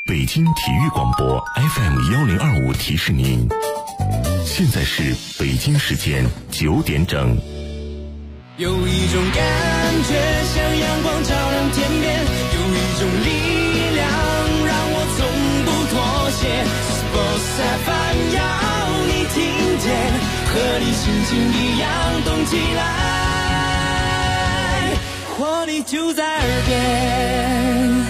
北京体育广播 FM1025提示您，现在是北京时间9点整。 有一种感觉像阳光照亮天边，有一种力量让我从不妥协。Sports FM 要你听见，和你心情一样动起来，活力就在耳边。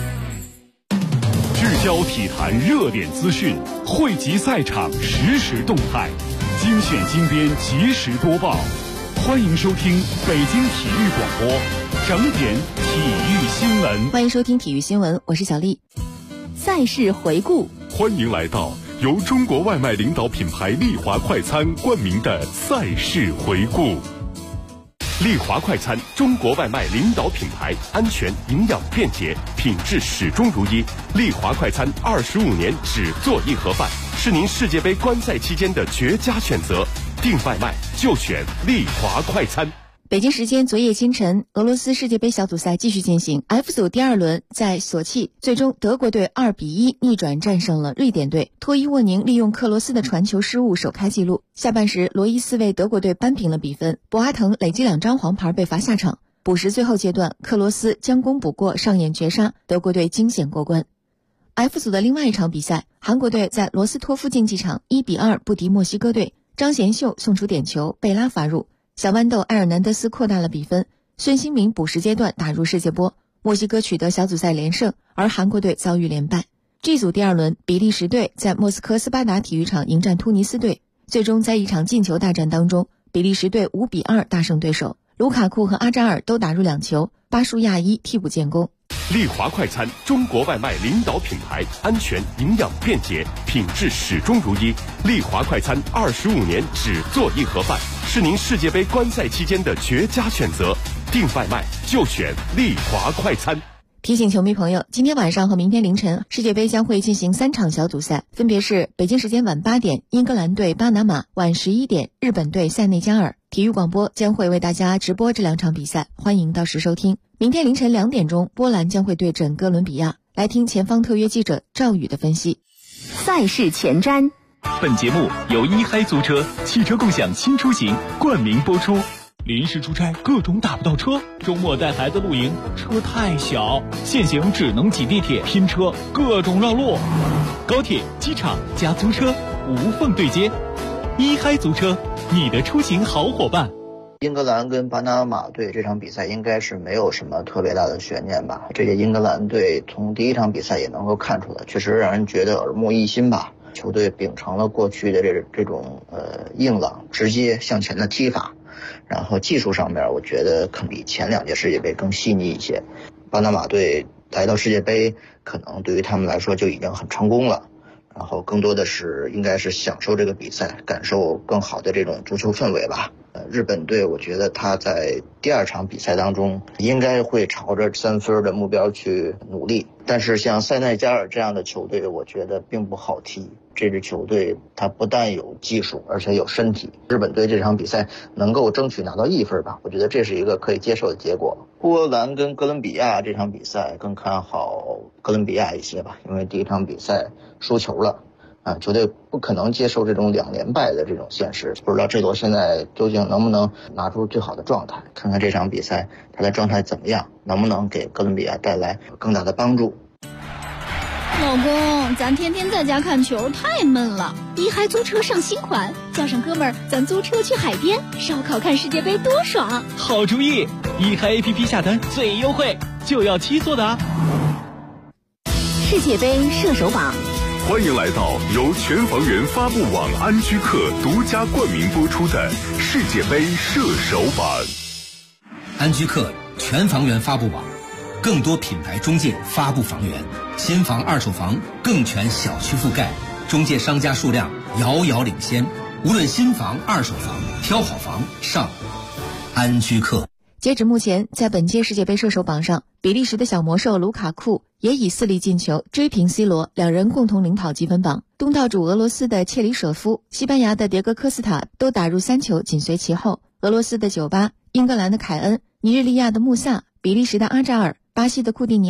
聚焦体坛热点资讯，汇集赛场实时动态，精选精编及时播报。欢迎收听北京体育广播整点体育新闻。 欢迎收听体育新闻，我是小丽。赛事回顾， 欢迎来到由中国外卖领导品牌丽华快餐冠名的赛事回顾。丽华快餐，中国外卖领导品牌，安全、营养、便捷，品质始终如一。丽华快餐25年只做一盒饭，是您世界杯观赛期间的绝佳选择。订外卖就选丽华快餐。 北京时间昨夜清晨，俄罗斯世界杯小组赛继续进行 F 组第二轮，在索契，最终德国队2-1逆转战胜了瑞典队。托伊沃宁利用克罗斯的传球失误首开纪录。下半时，罗伊斯为德国队扳平了比分，博阿滕累积2张黄牌被罚下场。补时最后阶段，克罗斯将功补过，上演绝杀，德国队惊险过关。F 组的另外一场比赛，韩国队在罗斯托夫竞技场1-2不敌墨西哥队，张贤秀送出点球，贝拉罚入。小豌豆埃尔南德斯扩大了比分，孙兴民补时阶段打入世界波，墨西哥取得小组赛连胜，而韩国队遭遇连败。G 组第二轮，比利时队在莫斯科斯巴达体育场迎战突尼斯队，最终在一场进球大战当中，比利时队5-2大胜对手，卢卡库和阿扎尔都打入2球，巴舒亚伊替补建功。 丽华快餐，中国外卖领导品牌，安全、营养、便捷，品质始终如一。丽华快餐25年只做一盒饭，是您世界杯观赛期间的绝佳选择。订外卖就选丽华快餐。 提醒球迷朋友，今天晚上和明天凌晨，世界杯将会进行3场小组赛，分别是北京时间晚8点，英格兰对巴拿马；晚11点，日本对塞内加尔。体育广播将会为大家直播这2场比赛，欢迎到时收听。明天凌晨2点钟，波兰将会对阵哥伦比亚。来听前方特约记者赵宇的分析。 赛事前瞻。 本节目由一嗨租车汽车共享新出行冠名播出。临时出差各种打不到车，周末带孩子露营车太小，现行只能挤地铁拼车，各种绕路。高铁、机场加租车无缝对接，一嗨租车，你的出行好伙伴。 英格兰跟巴拿马队这场比赛应该是没有什么特别大的悬念吧。这届英格兰队从第一场比赛也能够看出来，确实让人觉得耳目一新吧。球队秉承了过去的这种硬朗直接向前的踢法，然后技术上面我觉得可能比前2届世界杯更细腻一些。巴拿马队来到世界杯可能对于他们来说就已经很成功了，然后更多的是应该是享受这个比赛，感受更好的这种足球氛围吧。日本队我觉得他在第2场比赛当中应该会朝着3分的目标去努力，但是像塞内加尔这样的球队我觉得并不好踢。这支球队他不但有技术而且有身体，日本队这场比赛能够争取拿到1分吧，我觉得这是一个可以接受的结果。波兰跟哥伦比亚这场比赛更看好哥伦比亚一些吧，因为第一场比赛输球了球队不可能接受这种2连败的这种现实，不知道这罗现在究竟能不能拿出最好的状态，看看这场比赛他的状态怎么样，能不能给哥伦比亚带来更大的帮助。 老公，咱天天在家看球太闷了，一嗨租车上新款，叫上哥们儿咱租车去海边烧烤看世界杯多爽。 好主意，一嗨 APP 下单最优惠，就要7座的啊。 世界杯射手榜， 欢迎来到由全房源发布网安居客独家冠名播出的世界杯射手榜。 安居客全房源发布网，更多品牌中介发布房源，新房二手房更全小区覆盖，中介商家数量遥遥领先，无论新房二手房，挑好房上安居客。 截止目前，在本届世界杯射手榜上，比利时的小魔兽卢卡库也以4粒进球追平 C 罗，两人共同领跑积分榜。东道主俄罗斯的切里舍夫、西班牙的迭戈科斯塔都打入3球，紧随其后。俄罗斯的酒吧、英格兰的凯恩、尼日利亚的穆萨、比利时的阿扎尔、巴西的库蒂尼奥、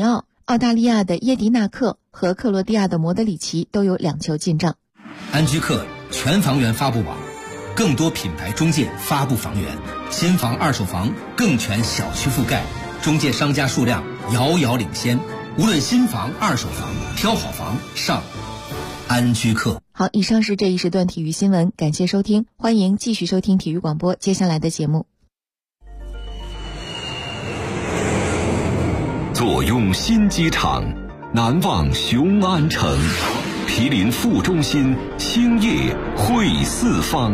澳大利亚的耶迪纳克和克罗地亚的莫德里奇都有2球进账。 安居客全房源发布网，更多品牌中介发布房源，新房二手房更全小区覆盖，中介商家数量遥遥领先。无论新房二手房，挑好房上安居客。 好，以上是这一时段体育新闻，感谢收听，欢迎继续收听体育广播接下来的节目。 坐拥新机场，难忘雄安城，毗邻副中心，兴业汇四方。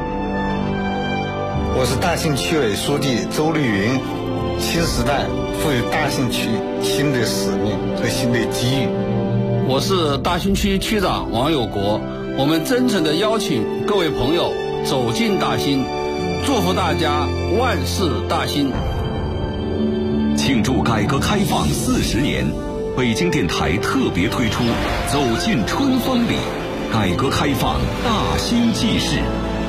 我是大兴区委书记周绿云。新时代赋予大兴区新的使命和新的机遇。 我是大兴区区长王有国，我们真诚地邀请各位朋友走进大兴，祝福大家万事大兴。 庆祝改革开放40年，北京电台特别推出《走进春风里》，改革开放大兴纪事。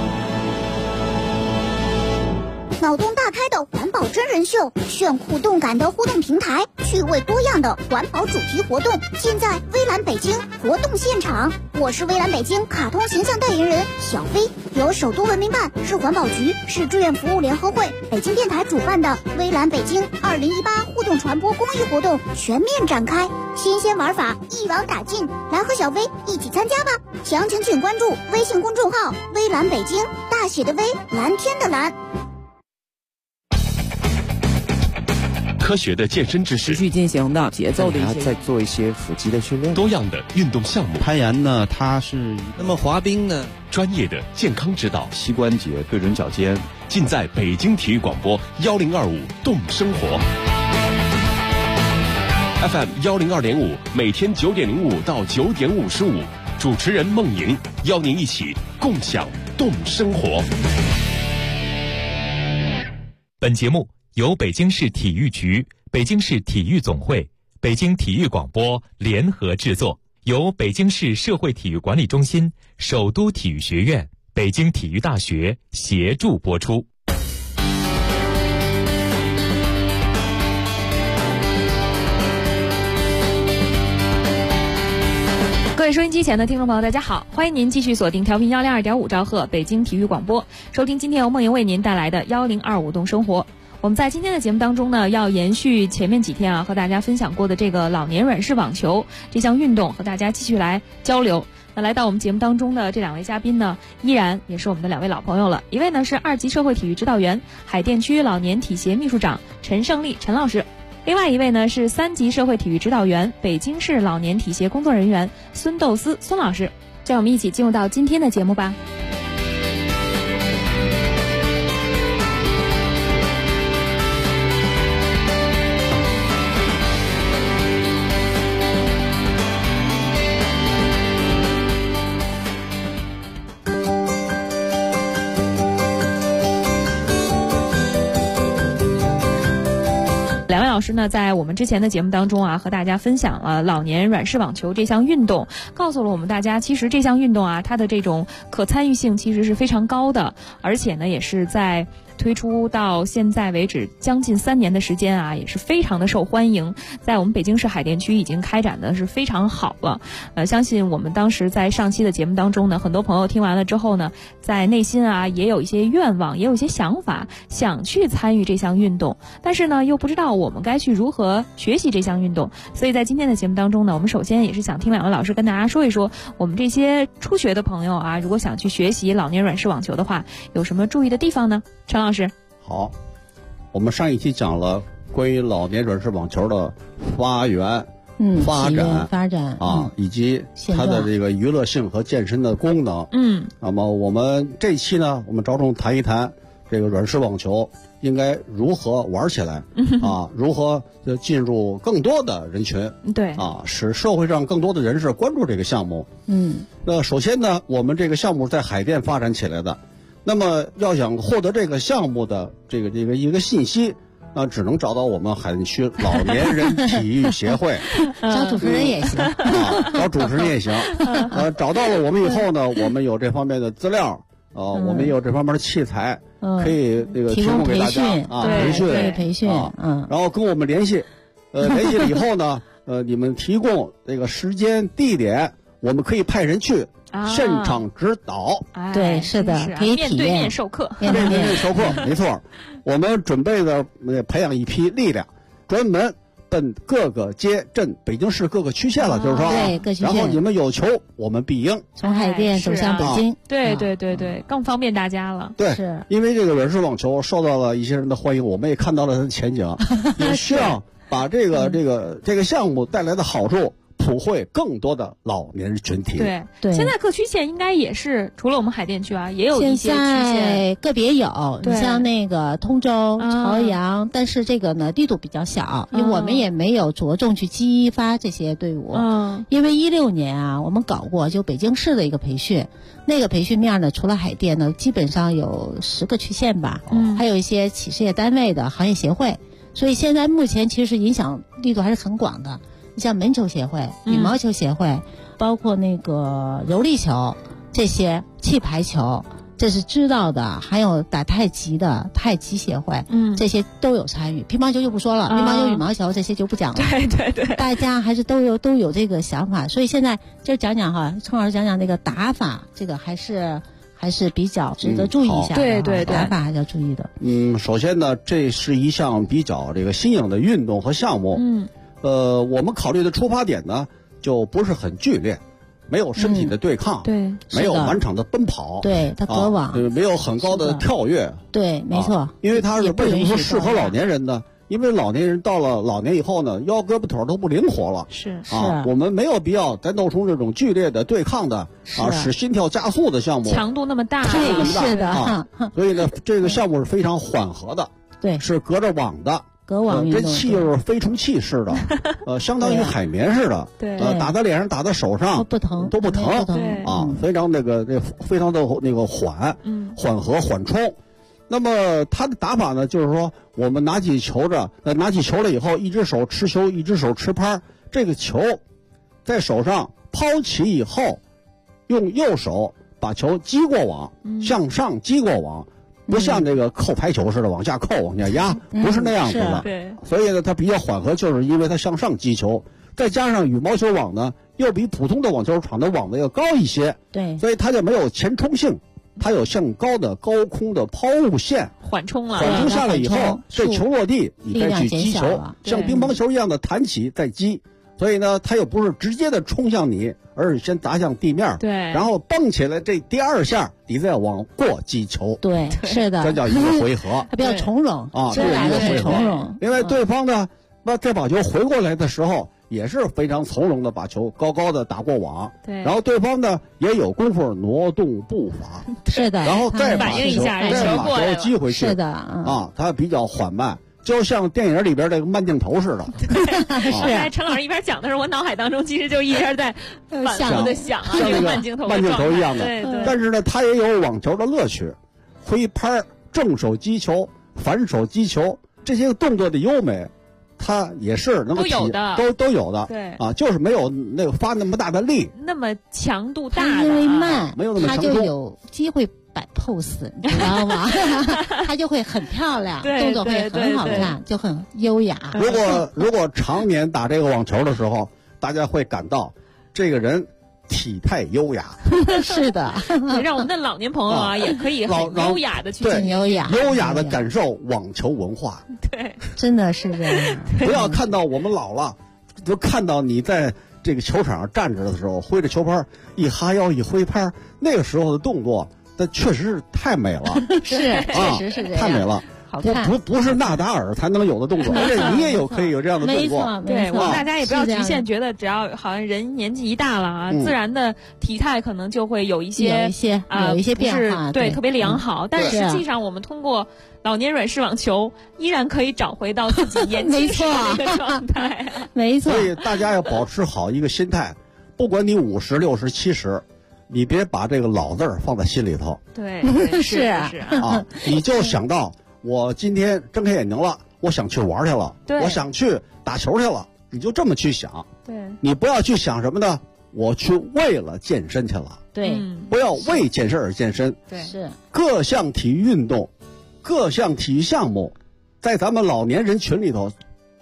脑洞大开的环保真人秀，炫酷动感的互动平台，趣味多样的环保主题活动，尽在微蓝北京活动现场。我是微蓝北京卡通形象代言人小飞，由首都文明办、市环保局、市志愿服务联合会、北京电台主办的微蓝北京2018互动传播公益活动全面展开，新鲜玩法一网打尽，来和小飞一起参加吧！详情请关注微信公众号微蓝北京，大写的微，蓝天的蓝。 科学的健身知识， 持续进行的节奏的一些， 再做一些腹肌的训练， 多样的运动项目。 攀岩呢，它是那么滑冰呢， 专业的健康指导， 膝关节对准脚尖， 尽在北京体育广播1025动生活 FM 102.5，每天9点05到9点55，主持人孟莹邀您一起共享动生活。 本节目由北京市体育局、北京市体育总会、北京体育广播联合制作，由北京市社会体育管理中心、首都体育学院、北京体育大学协助播出。 各位收音机前的听众朋友，大家好，欢迎您继续锁定调频102.5兆赫北京体育广播，收听今天由梦莹为您带来的1025动生活。我们在今天的节目当中呢，要延续前面几天和大家分享过的这个老年软式网球这项运动，和大家继续来交流。那来到我们节目当中的这2位嘉宾呢，依然也是我们的2位老朋友了。一位呢是2级社会体育指导员、海淀区老年体协秘书长陈胜利陈老师，另外一位呢是3级社会体育指导员、北京市老年体协工作人员孙斗思孙老师。让我们一起进入到今天的节目吧。2位老师呢，在我们之前的节目当中和大家分享了老年软式网球这项运动，告诉了我们大家，其实这项运动它的这种可参与性其实是非常高的，而且呢，也是在推出到现在为止将近3年的时间也是非常的受欢迎，在我们北京市海淀区已经开展的是非常好了。相信我们当时在上期的节目当中呢，很多朋友听完了之后呢，在内心也有一些愿望，也有一些想法，想去参与这项运动，但是呢，又不知道我们该去如何学习这项运动。所以在今天的节目当中呢，我们首先也是想听2位老师跟大家说一说，我们这些初学的朋友如果想去学习老年软式网球的话，有什么注意的地方呢？陈老师。 好，我们上一期讲了关于老年软式网球的发展以及它的这个娱乐性和健身的功能。那么我们这期呢，我们着重谈一谈这个软式网球应该如何玩起来如何进入更多的人群， 对使社会上更多的人士关注这个项目。那首先呢，我们这个项目在海淀发展起来的，那么要想获得这个项目的这个一个信息，那只能找到我们海淀区老年人体育协会找主持人也行找主持人也行找到了我们以后呢，我们有这方面的资料我们有这方面的器材可以提供给大家培训然后跟我们联系联系了以后呢你们提供这个时间地点，我们可以派人去现场指导。 对，是的，可以体验面对面授课， 面对面授课，没错。我们准备的培养一批力量，专门奔各个街镇、北京市各个区县了，就是说， 对，各区县。 然后你们有求，我们必应。 从海淀走向北京， 对对对对，更方便大家了。 对， 是因为这个软式网球受到了一些人的欢迎，我们也看到了它的前景，也需要把这个项目带来的好处普惠更多的老年群体。 对，现在各区县应该也是，除了我们海淀区啊，也有一些区县个别有，你像那个通州、朝阳，但是这个呢力度比较小，因为我们也没有着重去激发这些队伍。因为16年啊，我们搞过就北京市的一个培训，那个培训面呢，除了海淀呢，基本上有10个区县吧，还有一些企事业单位的行业协会。所以现在目前其实影响力度还是很广的，你像门球协会、羽毛球协会，包括那个柔力球，这些气排球，这是知道的，还有打太极的太极协会，这些都有参与。乒乓球就不说了，乒乓球、羽毛球这些就不讲了。 对对对， 大家还是都有这个想法，所以现在就讲讲哈，陈老师讲讲那个打法，这个还是比较值得注意一下的。 对对对， 打法还是要注意的。 首先呢，这是一项比较这个新颖的运动和项目。我们考虑的出发点呢，就不是很剧烈，没有身体的对抗， 对， 没有满场的奔跑， 对，它隔网， 没有很高的跳跃， 对，没错。 因为它是为什么说适合老年人呢？因为老年人到了老年以后呢，腰胳膊腿都不灵活了， 是我们没有必要再弄出这种剧烈的对抗的使心跳加速的项目， 强度那么大， 是的所以呢，这个项目是非常缓和的， 对， 是隔着网的。 隔网运动， 这气又是飞虫气似的，相当于海绵似的， 对， 打在脸上、打在手上都不疼， 非常非常的缓和缓冲。那么它的打法呢，就是说我们拿起球了以后，一只手持球，一只手持拍，这个球在手上抛起以后，用右手把球击过网，向上击过网。不像这个扣排球似的往下扣往下压，不是那样子的。 对， 所以呢，它比较缓和，就是因为它向上击球，再加上羽毛球网呢，又比普通的网球场的网呢要高一些。 对， 所以它就没有前冲性，它有向高的高空的抛物线， 缓冲下来以后，这球落地，你再去击球，像乒乓球一样的弹起再击。所以呢，它又不是直接的冲向你，而是先砸向地面， 对， 然后蹦起来，这第2下你再往过击球， 对，是的， 这叫一个回合， 它比较从容啊， 这来的很从容。 因为对方呢，再把球回过来的时候，也是非常从容的把球高高的打过网， 对， 然后对方呢也有功夫挪动步伐， 是的， 然后再把球击回去， 是的它比较缓慢。就像电影里边这个慢镜头似的。 是。陈老师一边讲的时候，我脑海当中其实就一边在反复的想像那个慢镜头一样的。 对对。 但是呢，它也有网球的乐趣，挥拍、正手击球、反手击球这些动作的优美，它也是能够都有的。 对啊，就是没有那个发那么大的力， 那么强度大的，因为慢， 没有那么强度， 它就有机会摆 pose， 你知道吗？它就会很漂亮，动作会很好看，就很优雅。 如果常年打这个网球的时候，大家会感到这个人体态优雅。 是的， 让我们的老年朋友啊也可以很优雅的去优雅的感受网球文化。 对， 真的是这样。 不要看到我们老了，就看到你在这个球场上站着的时候，挥着球拍一哈腰一挥拍，那个时候的动作。这确实是太美了， 是，确实是这样， 太美了， 好看， 不是纳达尔才能有的动作，而且你也可以有这样的动作。 对，我们大家也不要局限，觉得只要好像人年纪一大了啊，自然的体态可能就会有一些变化， 对，特别良好。但实际上，我们通过老年软式网球，依然可以找回到自己年轻时的那个状态。 没错， 所以大家要保持好一个心态，不管你50、60、70。你别把这个老字儿放在心里头， 对，是啊，你就想到我今天睁开眼睛了，我想去玩去了，我想去打球去了，你就这么去想， 对， 你不要去想什么呢？我去为了健身去了， 对， 不要为健身而健身， 对， 是各项体育运动，各项体育项目，在咱们老年人群里头，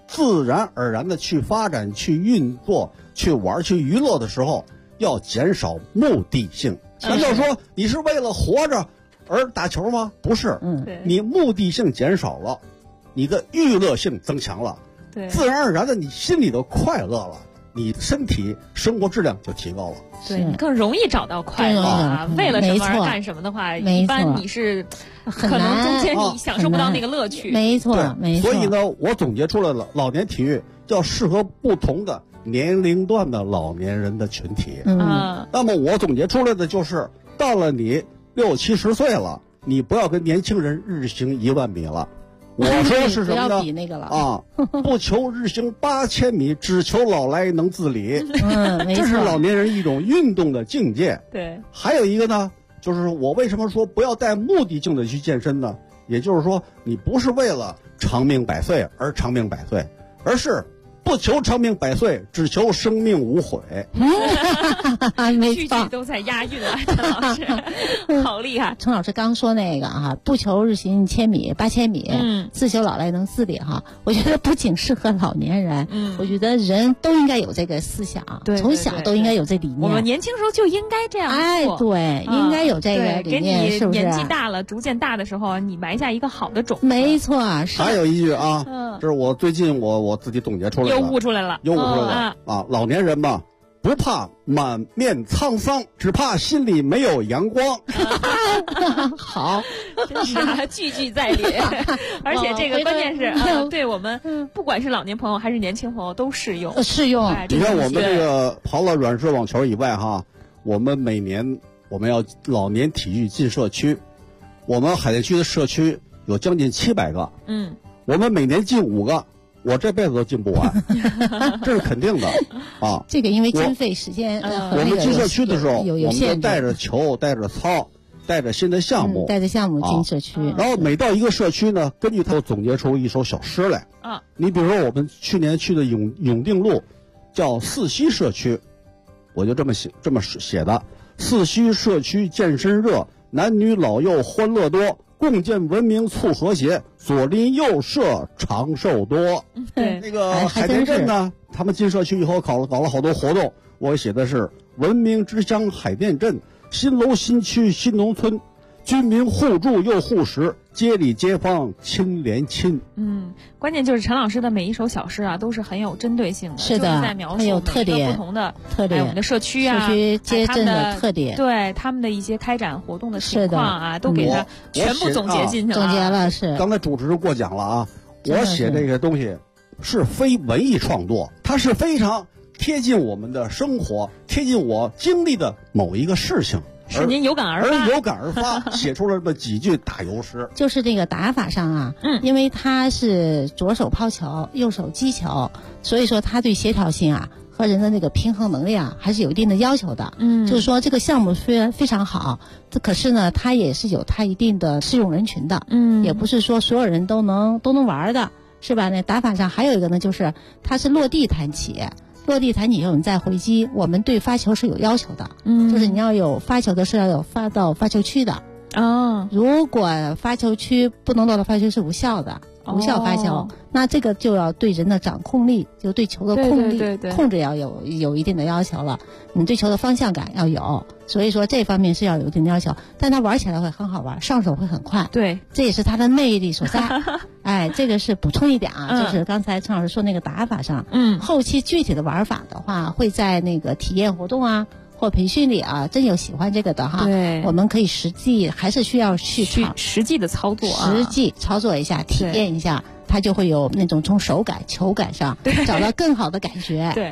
自然而然的去发展、去运作、去玩、去娱乐的时候，要减少目的性。难道说你是为了活着而打球吗？不是，你目的性减少了，你的娱乐性增强了，自然而然的你心里的快乐了，你身体生活质量就提高了。 对，你更容易找到快乐啊！为了什么而干什么的话，一般你是可能中间你享受不到那个乐趣。 没错，没错。 所以呢，我总结出来了，老年体育要适合不同的年龄段的老年人的群体。那么我总结出来的就是，到了你60、70岁了，你不要跟年轻人日行1万米了。我说是什么呢？ 不要比那个了啊！不求日行8000米，只求老来能自理。 没错， 这是老年人一种运动的境界。 对， 还有一个呢，就是我为什么说不要带目的性的去健身呢？也就是说，你不是为了长命百岁而长命百岁，而是不求长命百岁，只求生命无悔。 句句都在押韵啊，陈老师，好厉害！ 陈老师刚说那个哈，不求日行1000米、8000米，自求老来能自理哈。我觉得不仅适合老年人，我觉得人都应该有这个思想，从小都应该有这理念。 我们年轻时候就应该这样做， 对，应该有这个理念，是不是？ 年纪大了，逐渐大的时候，你埋下一个好的种子。 没错， 还有一句啊，这是我最近我自己总结出来的， 又悟出来了啊！老年人嘛，不怕满面沧桑，只怕心里没有阳光。 好， 真是句句在理。而且这个关键是对我们不管是老年朋友还是年轻朋友都适用。 适用。 你看我们这个刨了软式网球以外哈，我们每年我们要老年体育进社区，我们海淀区的社区有将近700个。我们每年进5个。我这辈子都进不完，这是肯定的啊！ 这个因为经费时间， 我们进社区的时候，我们就带着球、带着操、带着新的项目， 带着项目进社区。 然后每到一个社区呢，根据它总结出一首小诗来。你比如说我们去年去的永定路，叫四溪社区，我就这么写的：四溪社区健身热，男女老幼欢乐多。共建文明促和谐，左邻右舍长寿多。 对， 那个海淀镇呢，他们进社区以后搞了好多活动，我写的是文明之乡海淀镇，新楼新区新农村，居民互助又互识，街里街坊亲连亲。 关键就是陈老师的每一首小诗啊，都是很有针对性的， 是的， 在描述很有特点， 不同的特点， 我们的社区啊， 社区街镇的特点， 对他们的一些开展活动的情况啊，都给他全部总结进去了。 总结了是。 刚才主持人过奖了啊，我写这个东西是非文艺创作，它是非常贴近我们的生活，贴近我经历的某一个事情。 是您有感而发，写出了这么几句打油诗。 就是这个打法上啊，因为他是左手抛球，右手击球，所以说他对协调性啊和人的那个平衡能力啊还是有一定的要求的。就是说这个项目虽然非常好，可是呢，它也是有它一定的适用人群的。也不是说所有人都能玩的，是吧？那打法上还有一个呢，就是它是落地弹起。落地弹起以后你再回击，我们对发球是有要求的，就是你要有发球的是要有发到发球区的。如果发球区不能落到发球是无效的，无效发球，那这个就要对人的掌控力，就对球的控制要有一定的要求了。你对球的方向感要有，所以说这方面是要有一定的要求。但它玩起来会很好玩，上手会很快。 对， 这也是它的魅力所在。这个是补充一点啊，就是刚才陈老师说那个打法上，后期具体的玩法的话，会在那个体验活动啊。或培训里啊，真有喜欢这个的哈， 对， 我们可以实际还是需要去实际的操作啊， 实际操作一下，体验一下，它就会有那种从手感、球感上找到更好的感觉。 对。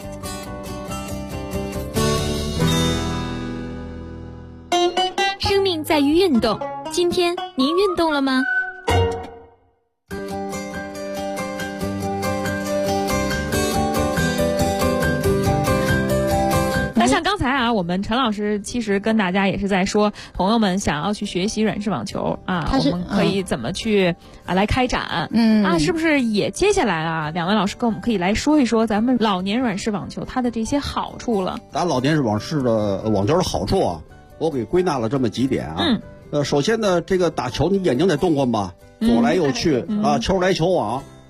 生命在于运动，今天您运动了吗？ 那像刚才啊，我们陈老师其实跟大家也是在说，朋友们想要去学习软式网球啊，我们可以怎么去来开展？是不是也接下来啊，两位老师跟我们可以来说一说咱们老年软式网球它的这些好处了？ 打老年网球的好处啊，我给归纳了这么几点啊。首先呢，这个打球你眼睛得动换吧，左来右去啊，球来球往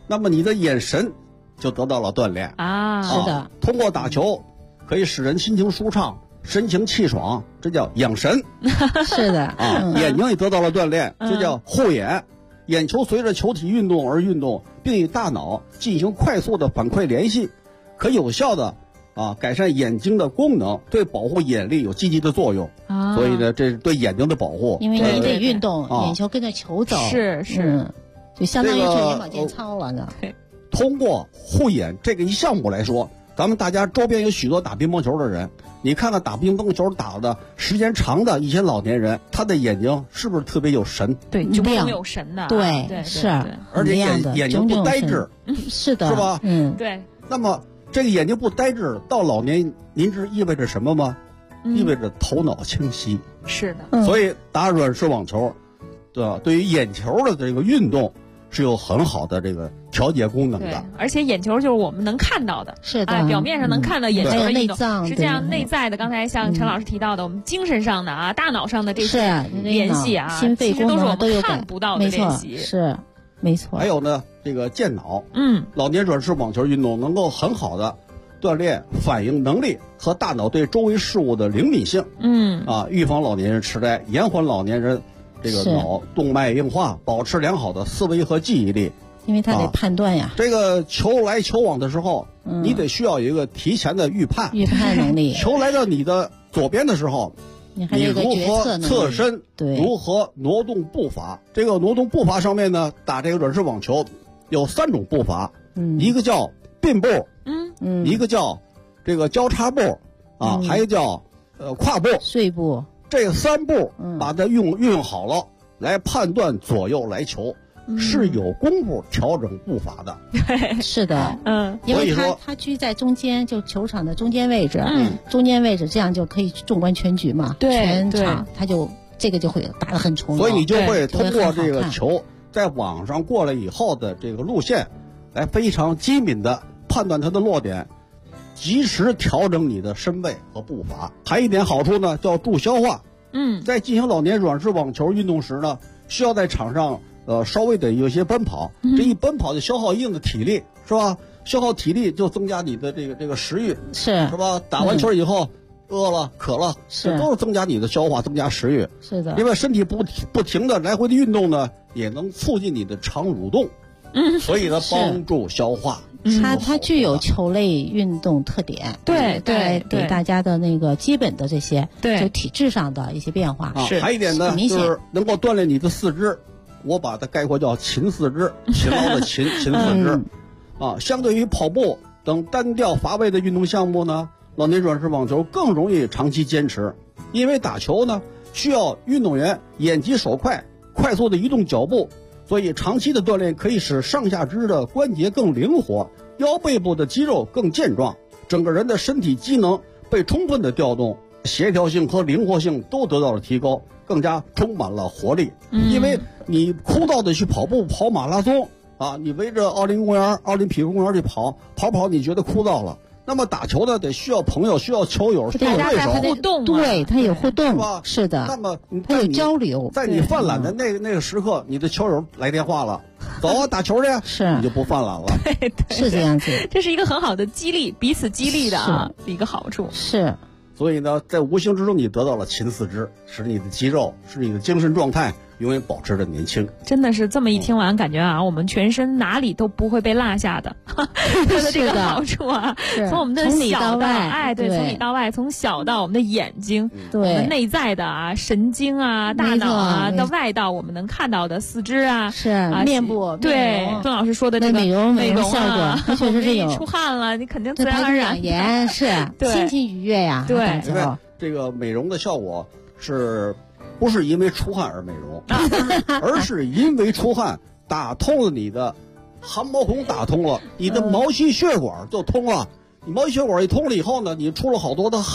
那么你的眼神就得到了锻炼啊。 是的， 通过打球可以使人心情舒畅，神清气爽，这叫养神。 是的啊，眼睛也得到了锻炼，这叫护眼。眼球随着球体运动而运动，并与大脑进行快速的反馈联系，可有效的改善眼睛的功能，对保护眼力有积极的作用。所以呢，这是对眼睛的保护。 因为你得运动，眼球跟着球走， 是， 就相当于做眼保健操了呢。 通过护眼这个一项目来说，咱们大家周边有许多打乒乓球的人，你看看打乒乓球打的时间长的一些老年人，他的眼睛是不是特别有神？ 对，炯炯有神的。 对，是， 而且眼睛不呆滞， 是的， 是吧？ 对。 那么这个眼睛不呆滞到老年，您知意味着什么吗？意味着头脑清晰。 是的。 所以打软式网球，对吧？对于眼球的这个运动是有很好的这个调节功能的。 而且眼球就是我们能看到的， 是的， 表面上能看到眼球的运动，实际上内在的，刚才像陈老师提到的，我们精神上的大脑上的这些联系心肺功能都是我们看不到的练习。 是，没错。 还有呢，这个健脑，老年软式网球运动能够很好的锻炼反应能力和大脑对周围事物的灵敏性，预防老年人痴呆，延缓老年人这个脑动脉硬化，保持良好的思维和记忆力。 因为他得判断呀， 这个球来球往的时候，你得需要有一个提前的预判能力。 球来到你的左边的时候， 你如何侧身，如何挪动步伐。这个挪动步伐上面呢，打这个软式网球有3种步伐，一个叫并步，一个叫这个交叉步还有叫跨步、 碎步。 这3步把它运用好了，来判断左右来球。是有功夫调整步伐的。 是的，因为他居在中间，就球场的中间位置，中间位置，这样就可以纵观全局嘛。全场他就这个就会打得很重要， 所以你就会通过这个球在网上过来以后的这个路线，来非常机敏的判断它的落点，及时调整你的身位和步伐。还有一点好处呢，叫助消化。在进行老年软式网球运动时呢，需要在场上稍微得有些奔跑，这一奔跑就消耗一定的体力，是吧？消耗体力就增加你的这个食欲，是吧？打完球以后，饿了渴了，这都是增加你的消化，增加食欲。 是的， 因为身体不停的来回的运动呢，也能促进你的肠蠕动，所以呢帮助消化。 它具有球类运动特点， 对， 给大家的那个基本的这些，就体质上的一些变化。 还有一点呢，就是能够锻炼你的四肢。我把它概括叫勤四肢，勤劳的勤四肢，相对于跑步等单调乏味的运动项目呢，老年软式网球更容易长期坚持，因为打球呢需要运动员眼疾手快，快速的移动脚步，所以长期的锻炼可以使上下肢的关节更灵活，腰背部的肌肉更健壮，整个人的身体机能被充分的调动，协调性和灵活性都得到了提高，更加充满了活力。因为你枯燥的去跑步跑马拉松你围着奥林匹克公园去跑，你觉得枯燥了。那么打球呢，得需要朋友，需要球友，需要对手互动， 对，他有互动，是的。 那么他有交流， 在你犯懒的那个时刻，你的球友来电话了，走打球去， 是你就不犯懒了。 对， 是这样子。 这是一个很好的激励，彼此激励的一个好处。 是。 所以呢，在无形之中你得到了勤四肢，使你的肌肉，使你的精神状态永远保持着年轻。 真的是这么一听完，感觉我们全身哪里都不会被落下的。它的这个好处从我们的小到从里到外，从小到我们的眼睛，我们内在的神经大脑到外到我们能看到的四肢面部。 对，钟老师说的这个美容效果，它确实是有。 出汗了，你肯定自然而然炎是心情愉悦呀。 对。 因为这个美容的效果不是因为出汗而美容，而是因为出汗打通了你的汗毛孔，打通了你的毛细血管就通了。你毛细血管一通了以后呢，你出了好多的汗，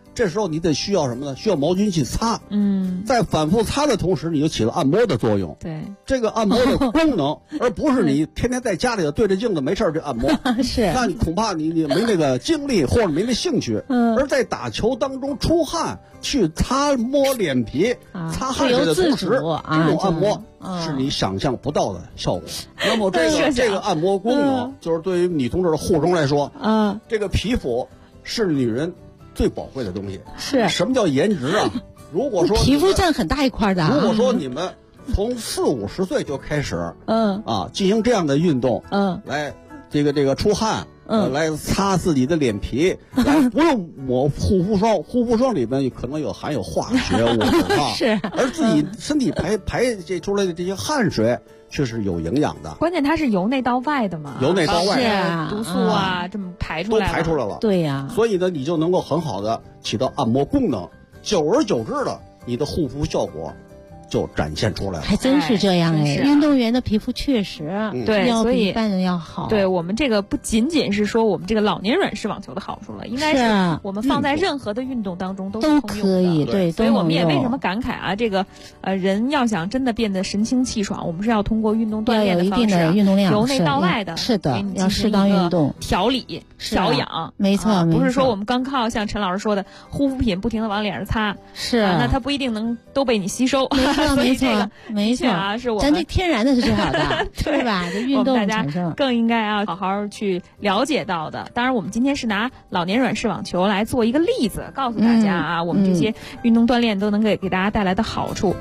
这时候你得需要什么呢？需要毛巾去擦。在反复擦的同时，你就起了按摩的作用。 对， 这个按摩的功能，而不是你天天在家里对着镜子没事就按摩。 是， 那你恐怕你没那个精力或者没那兴趣。而在打球当中出汗，去擦摸脸皮、擦汗水的同时，这种按摩是你想象不到的效果。那么这个按摩功能，就是对于女同志的护中来说，这个皮肤是女人最宝贵的东西。 是， 什么叫颜值啊？如果说皮肤占很大一块的。 如果说你们从40、50岁就开始，进行这样的运动，来这个出汗，来擦自己的脸皮，来不用抹护肤霜，护肤霜里面可能含有化学物质啊， 是， 而自己身体排这出来的这些汗水却是有营养的。 关键它是由内到外的嘛， 由内到外的毒素这么排出来都排出来了。 对呀， 所以呢，你就能够很好的起到按摩功能，久而久之的，你的护肤效果就展现出来了。 还真是这样哎，运动员的皮肤确实对， 要比一般人要好。 对，我们这个不仅仅是说我们这个老年软式网球的好处了，应该是我们放在任何的运动当中都是通用的。 可以，对， 所以我们也为什么感慨啊，这个人要想真的变得神清气爽，我们是要通过运动锻炼的方式， 有一定的运动量， 由内到外的， 是的，要适当运动、 调理、调养， 没错， 不是说我们刚靠像陈老师说的护肤品不停的往脸上擦， 是那它不一定能都被你吸收。 没错， 没错。 没错啊，是我咱这天然的是最好的，对吧？这运动大家更应该好好去了解到的。当然，我们今天是拿老年软式网球来做一个例子，告诉大家啊，我们这些运动锻炼都能给大家带来的好处。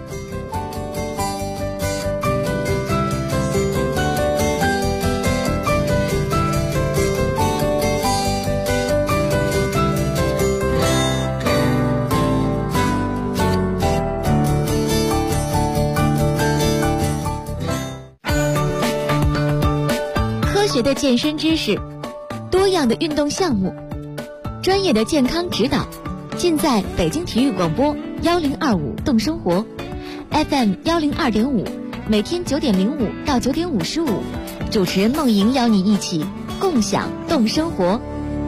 的健身知识，多样的运动项目，专业的健康指导，尽在北京体育广播1025动生活 FM 102.5，每天9点05到9点55，主持人梦莹邀你一起共享动生活。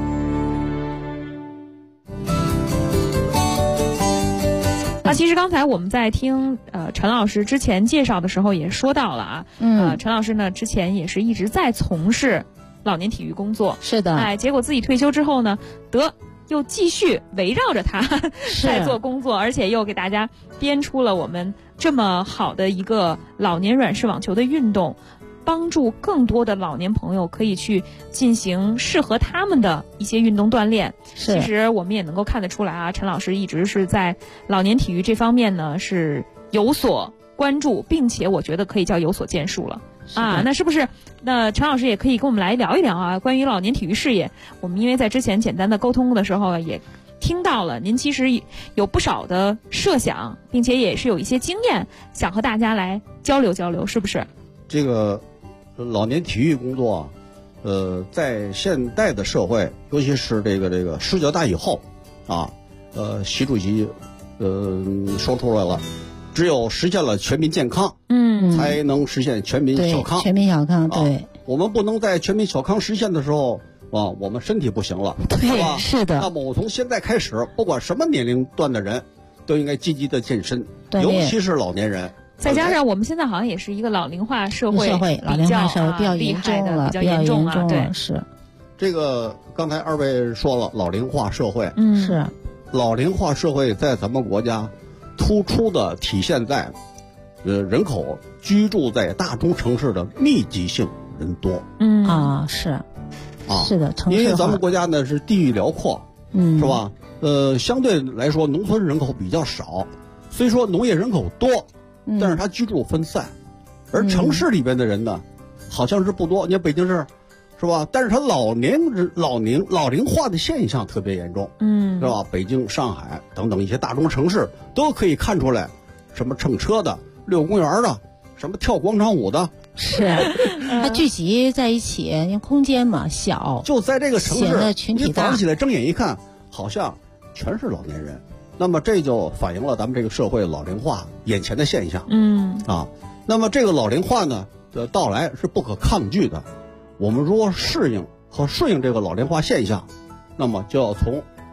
其实刚才我们在听陈老师之前介绍的时候也说到了啊，陈老师呢之前也是一直在从事老年体育工作， 是的， 结果自己退休之后呢，又继续围绕着他在做工作，而且又给大家编出了我们这么好的一个老年软式网球的运动，帮助更多的老年朋友可以去进行适合他们的一些运动锻炼。其实我们也能够看得出来啊，陈老师一直是在老年体育这方面呢是有所关注，并且我觉得可以叫有所建树了啊。那是不是那陈老师也可以跟我们来聊一聊啊，关于老年体育事业。我们因为在之前简单的沟通的时候也听到了您其实有不少的设想，并且也是有一些经验想和大家来交流交流，是不是？ 这个老年体育工作，在现代的社会，尤其是这个19大以后，习主席说出来了，只有实现了全民健康，才能实现全民小康。 全民小康，对。 我们不能在全民小康实现的时候我们身体不行了， 对吧？是的。 那么我从现在开始，不管什么年龄段的人，都应该积极的健身，尤其是老年人。 再加上我们现在好像也是一个老龄化社会， 老龄化社会比较严重了， 比较严重啊。对， 是。 这个刚才二位说了，老龄化社会， 是。 老龄化社会在咱们国家突出的体现在，人口居住在大中城市的密集性人多。 是的，城市化。 因为咱们国家呢是地域辽阔，是吧？相对来说，农村人口比较少，虽说农业人口多。但是他居住分散，而城市里边的人呢，好像是不多。你看北京市，是吧？但是他老龄化的现象特别严重，是吧？北京、上海等等一些大中城市都可以看出来，什么乘车的、遛公园的，什么跳广场舞的， 是它聚集在一起，因为空间嘛小， 就在这个城市， 显得群体大。 你早上起来睁眼一看，好像全是老年人。那么这就反映了咱们这个社会老龄化眼前的现象。那么这个老龄化呢的到来是不可抗拒的。我们如何适应和顺应这个老龄化现象，那么就要从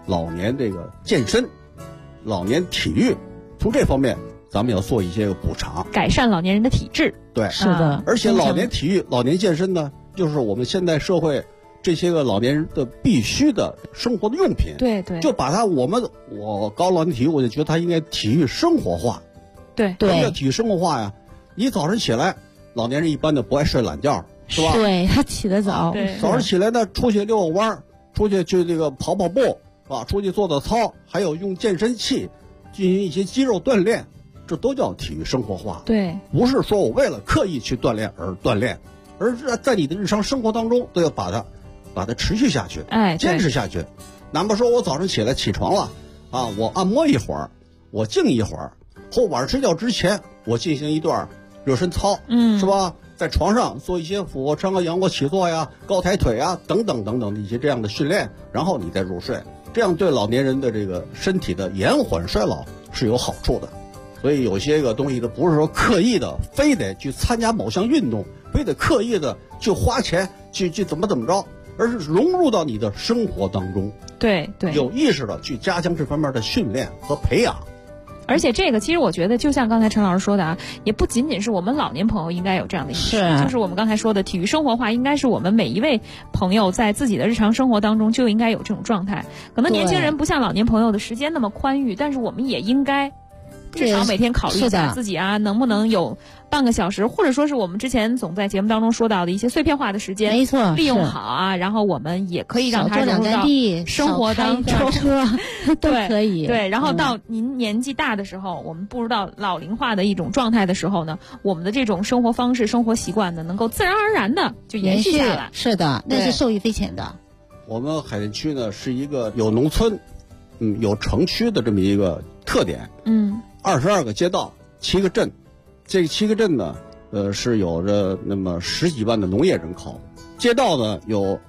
老年这个健身、老年体育，从这方面咱们要做一些个补偿， 改善老年人的体质。 对， 是的。 而且老年体育、老年健身呢，就是我们现代社会这些个老年人的必须的生活的用品。 对对， 就把它我搞老年体育，我就觉得它应该体育生活化。 对对，要体育生活化呀。你早上起来，老年人一般的不爱睡懒觉，是吧？ 对，他起得早。 早上起来呢，出去遛个弯，出去这个跑跑步，啊，出去做操，还有用健身器进行一些肌肉锻炼，这都叫体育生活化。 对， 不是说我为了刻意去锻炼而锻炼，而是在你的日常生活当中都要把它持续下去，坚持下去。哪怕说我早上起床了，啊，我按摩一会儿，我静一会儿，或晚上睡觉之前我进行一段热身操，是吧？在床上做一些俯卧撑啊、仰卧起坐呀、高抬腿啊等等等等的一些这样的训练，然后你再入睡，这样对老年人的这个身体的延缓衰老是有好处的。所以有些个东西呢，不是说刻意的非得去参加某项运动，非得刻意的去花钱去怎么着，而是融入到你的生活当中。 对对， 有意识的去加强这方面的训练和培养。 而且这个其实我觉得，就像刚才陈老师说的啊，也不仅仅是我们老年朋友应该有这样的意识，就是我们刚才说的体育生活化，应该是我们每一位朋友在自己的日常生活当中就应该有这种状态。可能年轻人不像老年朋友的时间那么宽裕，但是我们也应该至少每天考虑一下自己啊，能不能有半个小时，或者说是我们之前总在节目当中说到的一些碎片化的时间， 没错， 利用好啊，然后我们也可以让它融入到生活当中， 都可以。 对，然后到您年纪大的时候，我们步入到老龄化的一种状态的时候呢，我们的这种生活方式、生活习惯呢，能够自然而然的就延续下来。 是的，那是受益匪浅的。 我们海淀区呢是一个有农村，有城区的这么一个特点。22个街道，7个镇，这7个镇呢，是有着那么10几万的农业人口，街道呢有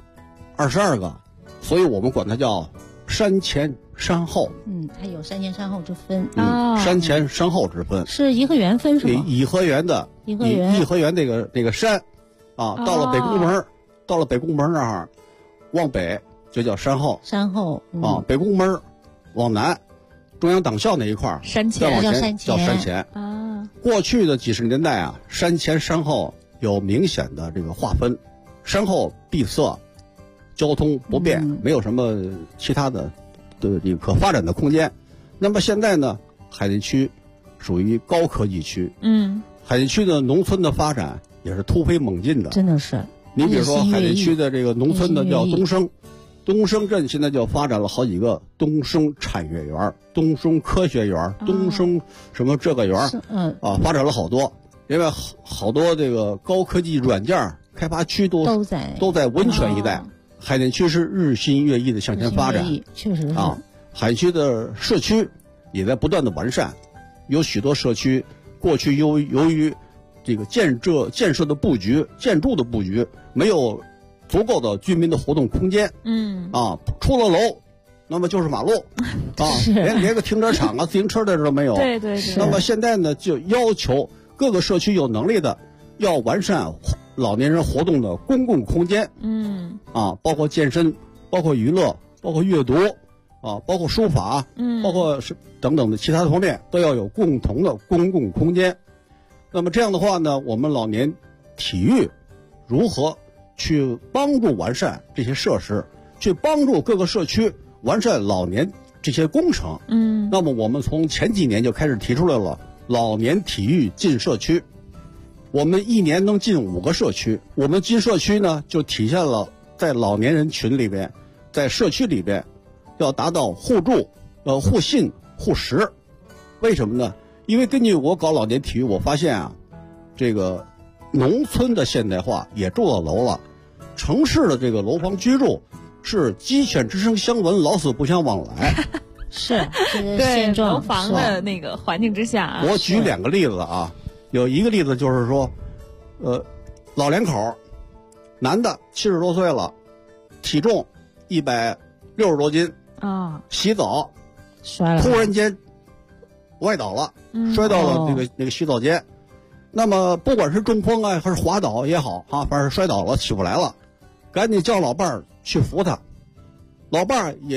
22个，所以我们管它叫山前山后。 它有山前山后之分。 山前山后之分是颐和园分是吗？ 颐和园的颐和园那个山，啊，到了北宫门，到了北宫门那儿，往北就叫山后。 山后啊，北宫门往南。中央党校那一块儿， 山前再往前叫山前啊。 过去的几十年代啊，山前山后有明显的这个划分，山后闭塞，交通不便，没有什么其他的这个可发展的空间。那么现在呢，海淀区属于高科技区，海淀区的农村的发展也是突飞猛进的， 真的是。 你比如说海淀区的这个农村的叫东升镇，现在就发展了好几个东升产业园、东升科学园、东升什么这个园，发展了好多。因为好多这个高科技软件开发区都在温泉一带。海淀区是日新月异的向前发展， 确实是啊。海淀区的社区也在不断的完善，有许多社区过去由于这个建设的布局、建筑的布局没有足够的居民的活动空间，出了楼，那么就是马路，连个停车场啊、自行车的都没有。 对。 那么现在呢，就要求各个社区有能力的，要完善老年人活动的公共空间，包括健身、包括娱乐、包括阅读，包括书法，包括等等的其他的方面，都要有共同的公共空间。那么这样的话呢，我们老年体育如何去帮助完善这些设施，去帮助各个社区完善老年这些工程。那么我们从前几年就开始提出来了老年体育进社区，我们一年能进5个社区。我们进社区呢，就体现了在老年人群里边，在社区里边要达到互助、互信、互实。为什么呢？因为根据我搞老年体育，我发现啊，这个农村的现代化也住到楼了，城市的这个楼房居住是鸡犬之声相闻，老死不相往来。 是对楼房的那个环境之下， 我举2个例子啊，有一个例子就是说，老两口，男的70多岁了，体重160多斤洗澡摔了， 突然间歪倒了，摔到了那个洗澡间。那么不管是中风啊还是滑倒也好啊，反正摔倒了起不来了，赶紧叫老伴儿去扶他。老伴儿也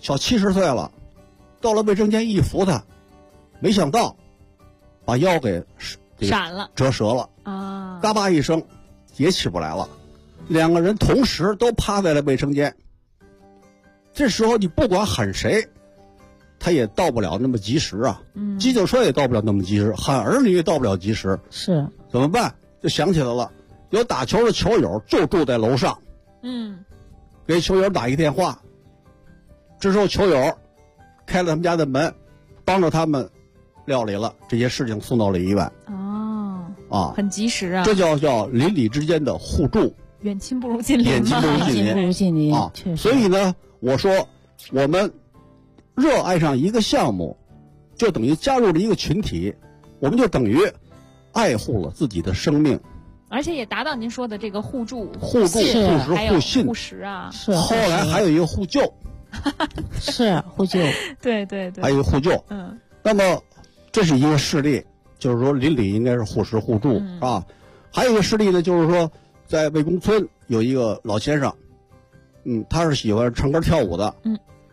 小70岁了，到了卫生间一扶他，没想到把腰给闪了， 折折了啊！嘎巴一声，也起不来了。2个人同时都趴在了卫生间。这时候你不管喊谁，他也到不了那么及时啊。急救车也到不了那么及时，喊儿女也到不了及时。 是怎么办？就想起来了，有打球的球友就住在楼上。给球友打一电话。这时候球友开了他们家的门，帮着他们料理了这些事情，送到了医院。 很及时啊！ 这叫邻里之间的互助。 远亲不如近邻， 远亲不如近邻啊！所以呢，我说我们热爱上一个项目，就等于加入了一个群体，我们就等于爱护了自己的生命， 而且也达到您说的这个互助、 互实、互信、 互实啊。 是。 后来还有一个互救， 是互救。 对对对， 还有一个互救。那么这是一个事例，就是说邻里应该是互实互助啊。还有一个事例呢，就是说。在魏公村有一个老先生，他是喜欢唱歌跳舞的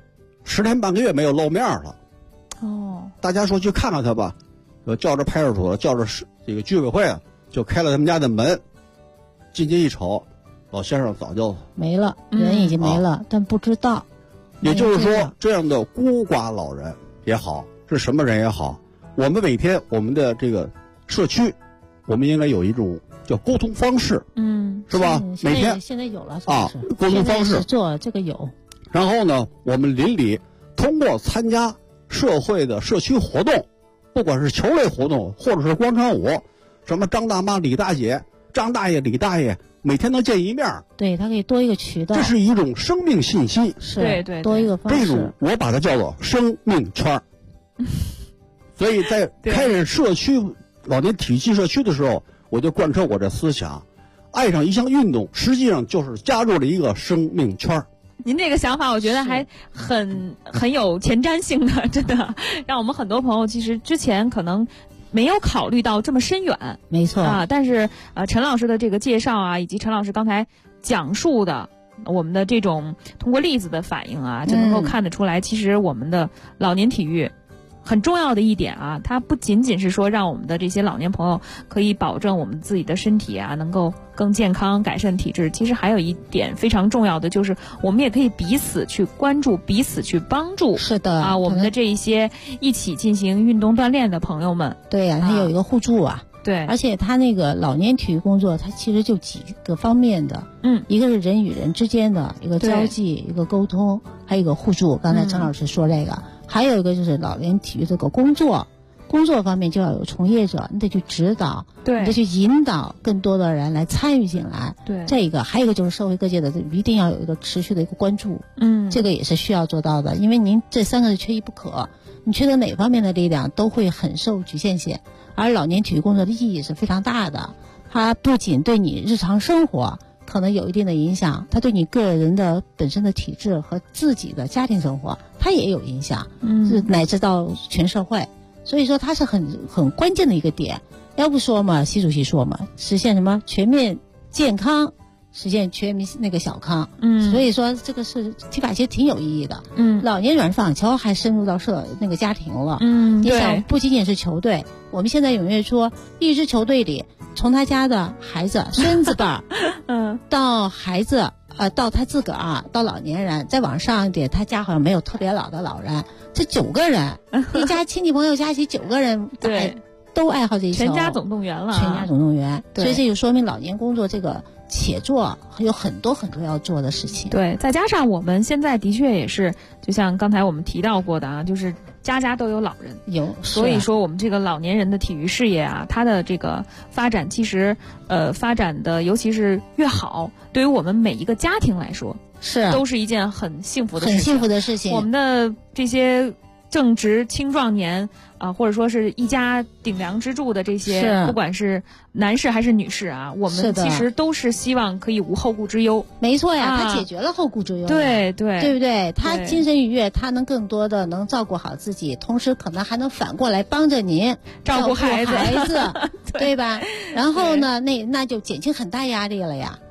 ，10天半个月没有露面了。大家说去看看他吧，叫着派出所，叫着这个居委会啊，就开了他们家的门，进去一瞅，老先生早就没了，人已经没了，但不知道。 也就是说，这样的孤寡老人也好，是什么人也好，我们每天我们的这个社区，我们应该有一种叫沟通方式，是吧？每天现在有了沟通方式做这个有。 然后呢，我们邻里通过参加社会的社区活动，不管是球类活动或者是广场舞，什么张大妈、李大姐、张大爷、李大爷，每天能见一面。 对，他可以多一个渠道。 这是一种生命信息， 是对， 多一个方式。 这种我把它叫做生命圈。所以在开展社区老年体育社区的时候，我就贯彻我这思想，爱上一项运动，实际上就是加入了一个生命圈。 您这个想法，我觉得还很有前瞻性的，真的让我们很多朋友其实之前可能没有考虑到这么深远。 没错啊，但是陈老师的这个介绍啊，以及陈老师刚才讲述的我们的这种通过例子的反应啊，就能够看得出来，其实我们的老年体育很重要的一点啊，它不仅仅是说让我们的这些老年朋友可以保证我们自己的身体啊能够更健康，改善体质，其实还有一点非常重要的，就是我们也可以彼此去关注，彼此去帮助。 是的啊，我们的这一些一起进行运动锻炼的朋友们。 对呀，它有一个互助啊。 对， 而且他那个老年体育工作，它其实就几个方面的，一个是人与人之间的一个交际，一个沟通，还有一个互助。刚才陈老师说这个，还有一个就是老年体育这个工作方面就要有从业者，你得去指导， 对， 你得去引导更多的人来参与进来。 对， 这个还有一个就是社会各界的一定要有一个持续的一个关注，这个也是需要做到的，因为您这3个是缺一不可，你缺的哪方面的力量都会很受局限性。而老年体育工作的意义是非常大的，它不仅对你日常生活可能有一定的影响，它对你个人的本身的体质和自己的家庭生活它也有影响，乃至到全社会。所以说它是很关键的一个点。要不说嘛，习主席说嘛，实现什么全面健康，实现全民那个小康。所以说这个是提法其实挺有意义的。老年软式网球还深入到那个家庭了。你想不仅仅是球队，我们现在踊跃说一支球队里，从他家的孩子、孙子辈儿，到孩子到他自个儿，到老年人，再往上一点，他家好像没有特别老的老人，这9个人，一家亲戚朋友加起9个人， 对， 都爱好这一球， 全家总动员了， 全家总动员。所以这就说明老年工作这个且做有很多很多要做的事情。 对，再加上我们现在的确也是，就像刚才我们提到过的啊，就是家家都有老人，所以说我们这个老年人的体育事业啊，它的这个发展其实发展的尤其是越好，对于我们每一个家庭来说都是一件很幸福的事情。 很幸福的事情。 我们的这些正值青壮年啊，或者说是一家顶梁支柱的这些，不管是男士还是女士啊，我们其实都是希望可以无后顾之忧。 没错呀，他解决了后顾之忧。 对， 对不对？他精神愉悦，他能更多的能照顾好自己，同时可能还能反过来帮着您照顾孩子， 对吧？然后呢，那就减轻很大压力了呀。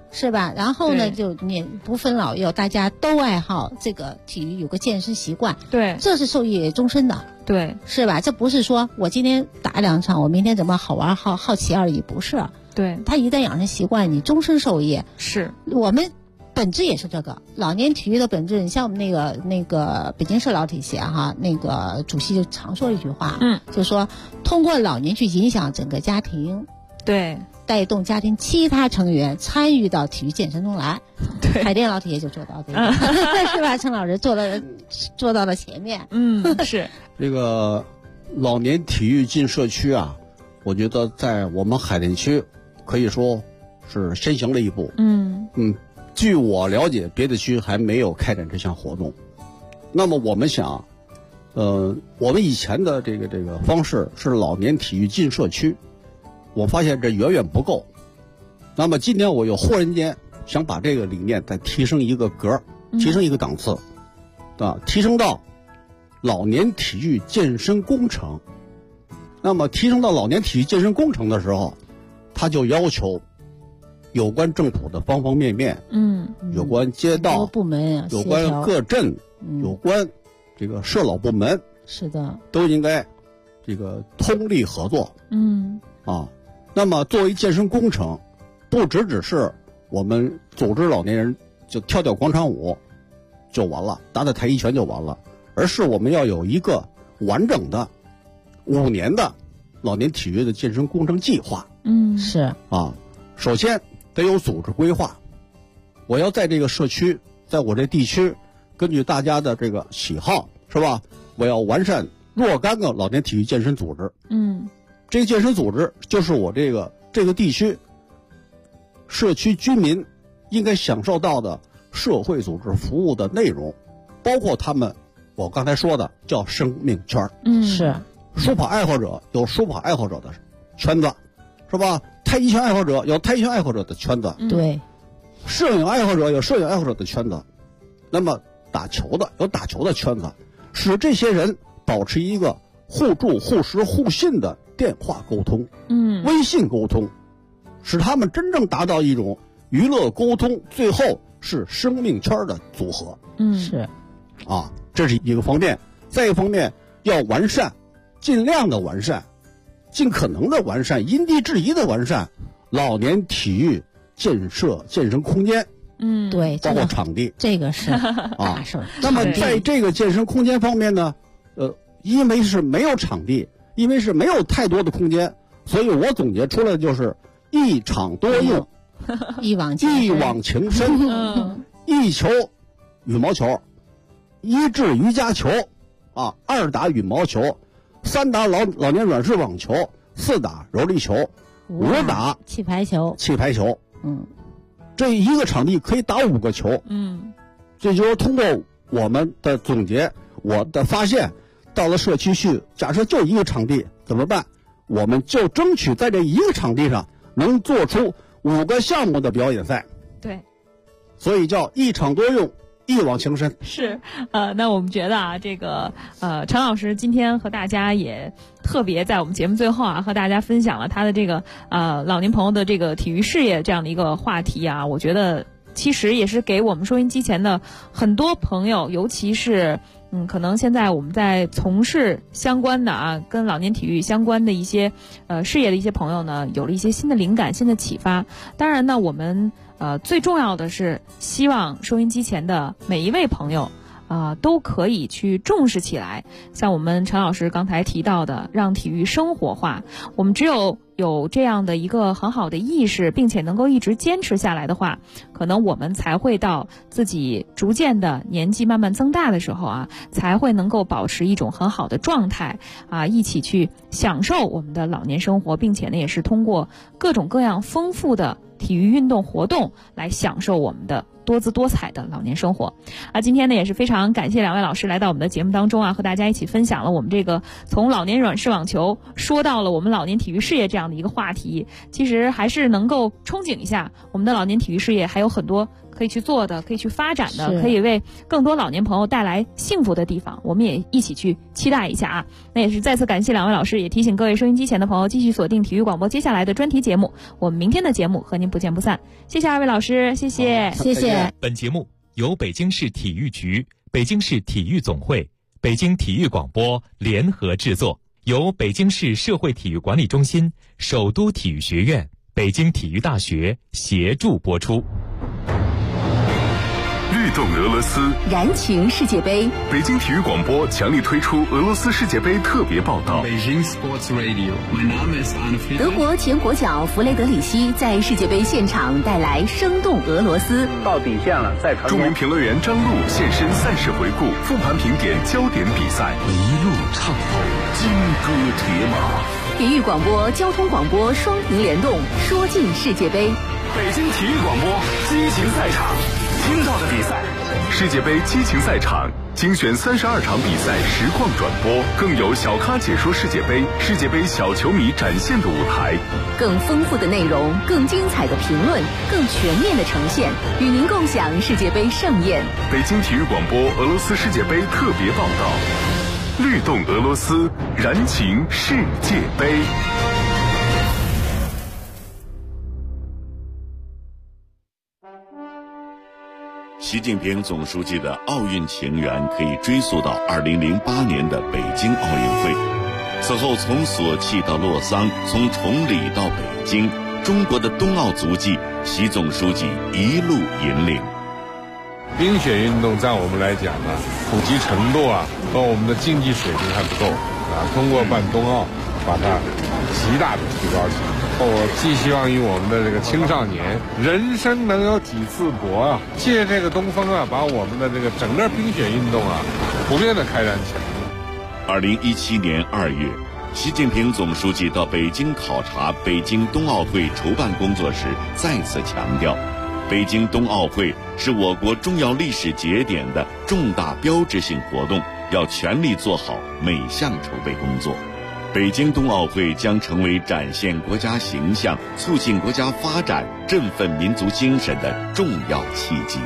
是吧？然后呢，就你不分老幼，大家都爱好这个体育，有个健身习惯， 对， 这是受益终身的， 对， 是吧？这不是说我今天打2场，我明天怎么好玩好奇而已，不是。 对， 他一旦养成习惯，你终身受益。 是我们本质也是这个老年体育的本质。你像我们那个北京市老体协哈，那个主席就常说一句话，就说通过老年去影响整个家庭， 对， 带动家庭其他成员参与到体育健身中来。 对， 海淀老体协就做到这个，是吧？陈老师做到了前面。 是这个老年体育进社区啊，我觉得在我们海淀区可以说是先行了一步。据我了解，别的区还没有开展这项活动。那么我们想，我们以前的这个方式是老年体育进社区，我发现这远远不够。那么今年我又忽然间想把这个理念再提升一个格，提升一个档次，提升到老年体育健身工程。那么提升到老年体育健身工程的时候，他就要求有关政府的方方面面，有关街道部门， 有关各镇，有关这个社老部门， 是的， 都应该这个通力合作。那么作为健身工程，不只是我们组织老年人就跳广场舞就完了，打太极拳就完了，而是我们要有一个完整的5年的老年体育的健身工程计划。 是首先得有组织规划，我要在这个社区，在我这地区，根据大家的这个喜好，是吧？我要完善若干个老年体育健身组织。这个健身组织就是我这个地区社区居民应该享受到的社会组织服务的内容，包括他们我刚才说的叫生命圈。 是书跑爱好者有书跑爱好者的圈子，是吧？太极拳爱好者有太极拳爱好者的圈子， 对， 摄影爱好者有摄影爱好者的圈子，那么打球的有打球的圈子，使这些人保持一个互助互识互信的电话沟通，微信沟通，使他们真正达到一种娱乐沟通，最后是生命圈的组合。 是这是一个方面。再一个方面要完善，尽量的完善，尽可能的完善，因地制宜的完善老年体育建设健身空间。 对， 包括场地， 这个是大事。 那么在这个健身空间方面呢，因为是没有场地，因为是没有太多的空间，所以我总结出来的就是一场多用， 一网情深，一球羽毛球，一掷瑜伽球，2打羽毛球，3打老年软式网球，4打柔力球，5打气排球。 这一个场地可以打5个球。这就是通过我们的总结，我的发现，到了社区去，假设就一个场地怎么办？我们就争取在这一个场地上能做出5个项目的表演赛。 对， 所以叫一场多用，一往情深。 是，那我们觉得这个陈老师今天和大家也特别在我们节目最后和大家分享了他的这个老年朋友的这个体育事业这样的一个话题我觉得其实也是给我们收音机前的很多朋友，尤其是可能现在我们在从事相关的跟老年体育相关的一些事业的一些朋友呢，有了一些新的灵感、新的启发。当然呢，我们最重要的是希望收音机前的每一位朋友都可以去重视起来。像我们陈老师刚才提到的，让体育生活化，我们只有这样的一个很好的意识，并且能够一直坚持下来的话，可能我们才会到自己逐渐的年纪慢慢增大的时候才会能够保持一种很好的状态一起去享受我们的老年生活，并且呢也是通过各种各样丰富的体育运动活动来享受我们的多姿多彩的老年生活。今天呢也是非常感谢2位老师来到我们的节目当中和大家一起分享了我们这个从老年软式网球说到了我们老年体育事业这样的一个话题。其实还是能够憧憬一下，我们的老年体育事业还有很多可以去做的，可以去发展的，可以为更多老年朋友带来幸福的地方，我们也一起去期待一下啊。那也是再次感谢2位老师，也提醒各位收音机前的朋友继续锁定体育广播接下来的专题节目，我们明天的节目和您不见不散。谢谢2位老师，谢谢， 谢谢。 本节目由北京市体育局、北京市体育总会、北京体育广播联合制作，由北京市社会体育管理中心、首都体育学院、北京体育大学协助播出。 律动俄罗斯， 燃情世界杯。 北京体育广播强力推出俄罗斯世界杯特别报道。 德国前国脚弗雷德里希在世界杯现场带来生动俄罗斯。 到底线了，再传。 著名评论员张璐现身赛事回顾，复盘评点焦点比赛，一路畅通，金戈铁马。 体育广播、交通广播双屏联动，说尽世界杯。 北京体育广播激情赛场，听到的比赛，世界杯激情赛场精选32场比赛实况转播，更有小咖解说世界杯，世界杯小球迷展现的舞台， 更丰富的内容，更精彩的评论，更全面的呈现，与您共享世界杯盛宴。 北京体育广播俄罗斯世界杯特别报道，律动俄罗斯，燃情世界杯。 习近平总书记的奥运情缘可以追溯到2008年的北京奥运会。此后从索契到洛桑，从崇礼到北京，中国的冬奥足迹，习总书记一路引领。 冰雪运动在我们来讲呢，普及程度和我们的竞技水平还不够通过办冬奥，把它极大的提高起来。我寄希望于我们的这个青少年，人生能有几次搏借这个东风把我们的这个整个冰雪运动普遍的开展起来。 2017年2月，习近平总书记到北京考察北京冬奥会筹办工作时，再次强调，北京冬奥会是我国重要历史节点的重大标志性活动，要全力做好每项筹备工作。北京冬奥会将成为展现国家形象、促进国家发展、振奋民族精神的重要契机。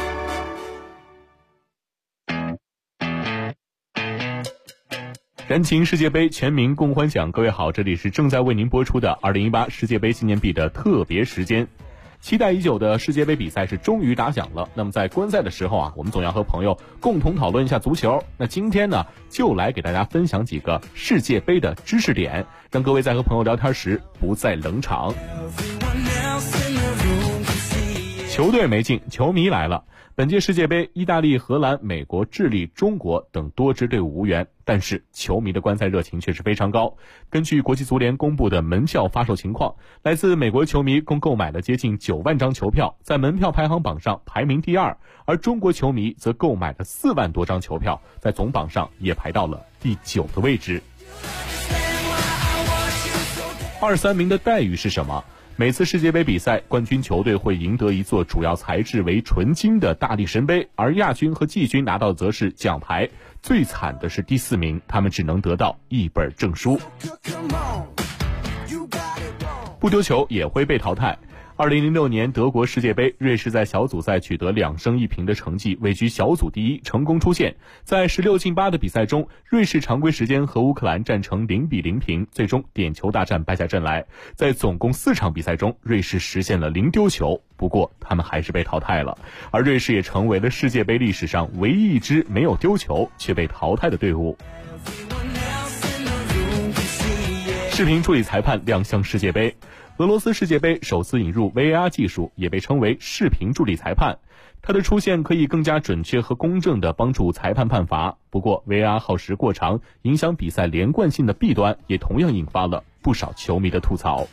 燃情世界杯，全民共欢享。各位好，这里是正在为您播出的2018世界杯纪念币的特别时间。期待已久的世界杯比赛是终于打响了。那么在观赛的时候我们总要和朋友共同讨论一下足球。那今天呢，就来给大家分享几个世界杯的知识点，让各位在和朋友聊天时不再冷场。球队没进，球迷来了。本届世界杯，意大利、荷兰、美国、智利、中国等多支队伍无缘，但是球迷的观赛热情却是非常高。根据国际足联公布的门票发售情况，来自美国球迷共购买了接近9万张球票，在门票排行榜上排名第2，而中国球迷则购买了4万多张球票，在总榜上也排到了第9的位置。2、3名的待遇是什么？每次世界杯比赛，冠军球队会赢得一座主要材质为纯金的大力神杯，而亚军和季军拿到则是奖牌。最惨的是第4名，他们只能得到一本证书。不丢球也会被淘汰。2006年德国世界杯，瑞士在小组赛取得2胜1平的成绩，位居小组第1，成功出线。在16进8的比赛中，瑞士常规时间和乌克兰战成0-0平，最终点球大战败下阵来。在总共4场比赛中，瑞士实现了0丢球，不过他们还是被淘汰了。而瑞士也成为了世界杯历史上唯一一支没有丢球却被淘汰的队伍。视频助理裁判亮相世界杯。俄罗斯世界杯首次引入 VAR 技术，也被称为视频助理裁判。它的出现可以更加准确和公正地帮助裁判判罚。不过 VAR 耗时过长，影响比赛连贯性的弊端也同样引发了不少球迷的吐槽。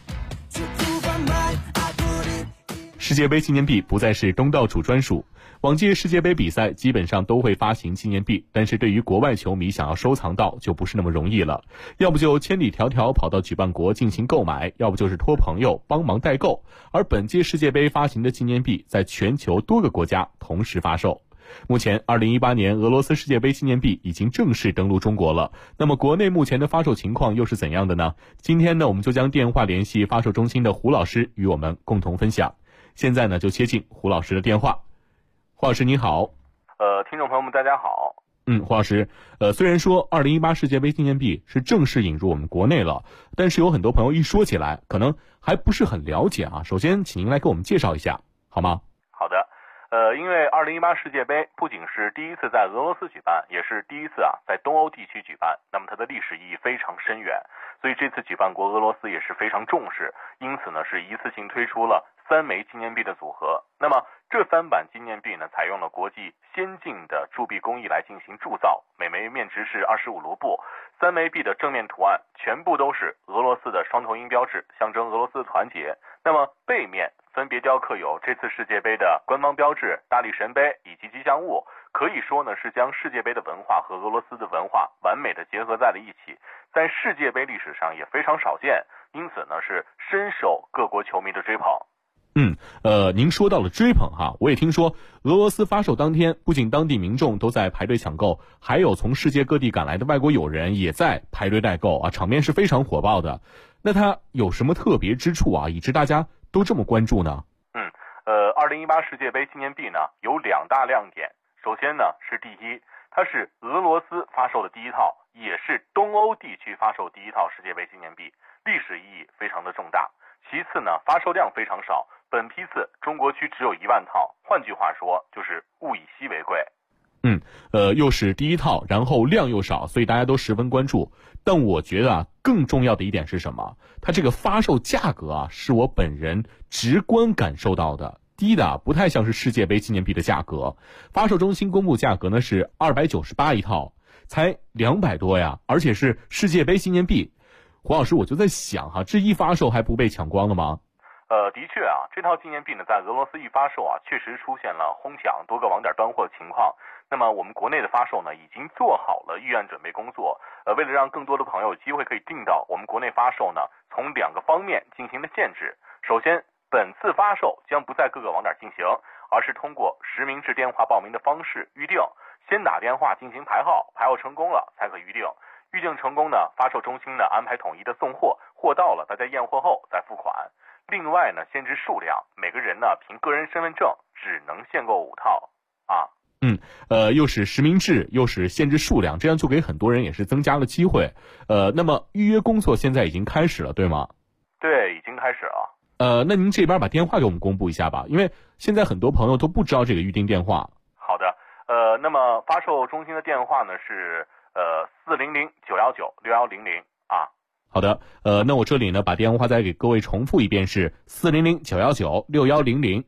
世界杯纪念币不再是东道主专属。往届世界杯比赛基本上都会发行纪念币，但是对于国外球迷想要收藏到就不是那么容易了，要不就千里迢迢跑到举办国进行购买，要不就是托朋友帮忙代购。而本届世界杯发行的纪念币在全球多个国家同时发售。目前2018年俄罗斯世界杯纪念币已经正式登陆中国了，那么国内目前的发售情况又是怎样的呢？今天呢，我们就将电话联系发售中心的胡老师与我们共同分享。现在呢，就接进胡老师的电话。 黄老师您好。 听众朋友们大家好。 黄老师，虽然说2018世界杯纪念币是正式引入我们国内了，但是有很多朋友一说起来可能还不是很了解啊。首先请您来给我们介绍一下好吗？ 好的。因为2018世界杯不仅是第一次在俄罗斯举办，也是第一次在东欧地区举办，那么它的历史意义非常深远，所以这次举办国俄罗斯也是非常重视，因此呢是一次性推出了3枚纪念币的组合。那么这3版纪念币呢，采用了国际先进的铸币工艺来进行铸造，每枚面值是25卢布，3枚币的正面图案全部都是俄罗斯的双头鹰标志，象征俄罗斯的团结。那么背面分别雕刻有这次世界杯的官方标志、大力神杯以及吉祥物，可以说呢是将世界杯的文化和俄罗斯的文化完美的结合在了一起，在世界杯历史上也非常少见，因此呢是深受各国球迷的追捧。 您说到了追捧哈，我也听说俄罗斯发售当天，不仅当地民众都在排队抢购，还有从世界各地赶来的外国友人也在排队代购啊，场面是非常火爆的。那它有什么特别之处啊，以致大家都这么关注呢 ？2018世界杯纪念币呢有2大亮点。首先呢是第一，它是俄罗斯发售的第一套，也是东欧地区发售第一套世界杯纪念币，历史意义非常的重大。其次呢，发售量非常少，本批次中国区只有1万套，换句话说就是物以稀为贵。 又是第一套，然后量又少，所以大家都十分关注。但我觉得更重要的一点是什么？它这个发售价格是我本人直观感受到的，低的不太像是世界杯纪念币的价格。发售中心公布价格呢是298一套，才200多呀，而且是世界杯纪念币。黄老师，我就在想这一发售还不被抢光了吗？ 的确这套纪念币呢在俄罗斯一发售确实出现了哄抢、多个网点端货的情况。那么我们国内的发售呢已经做好了预案准备工作，为了让更多的朋友有机会可以订到，我们国内发售呢从2个方面进行了限制。首先，本次发售将不在各个网点进行，而是通过实名制电话报名的方式预定，先打电话进行排号，排号成功了才可预定。预定成功呢，发售中心呢安排统一的送货，货到了大家验货后再付款。另外呢，限制数量，每个人呢凭个人身份证只能限购5套又是实名制，又是限制数量，这样就给很多人也是增加了机会。那么预约工作现在已经开始了，对吗？ 对，已经开始了。 那您这边把电话给我们公布一下吧，因为现在很多朋友都不知道这个预订电话。 好的，那么发售中心的电话呢是400-919-6100 好的，那我这里呢把电话再给各位重复一遍，是400-919-6100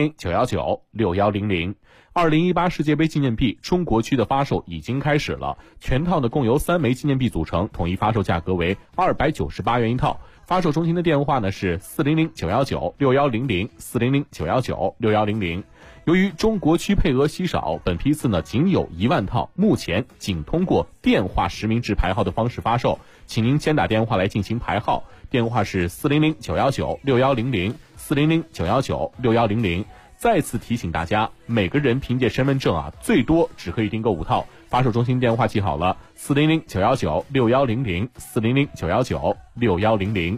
400-919-6100。2018世界杯纪念币中国区的发售已经开始了，全套呢共由3枚纪念币组成，统一发售价格为298元一套。发售中心的电话呢是400-919-6100 400-919-6100。由于中国区配额稀少，本批次呢仅有1万套，目前仅通过电话实名制排号的方式发售，请您先打电话来进行排号，电话是400-919-6100 400-919-6100。再次提醒大家，每个人凭借身份证最多只可以订购5套。发售中心电话记好了，400-919-6100 400-919-6100。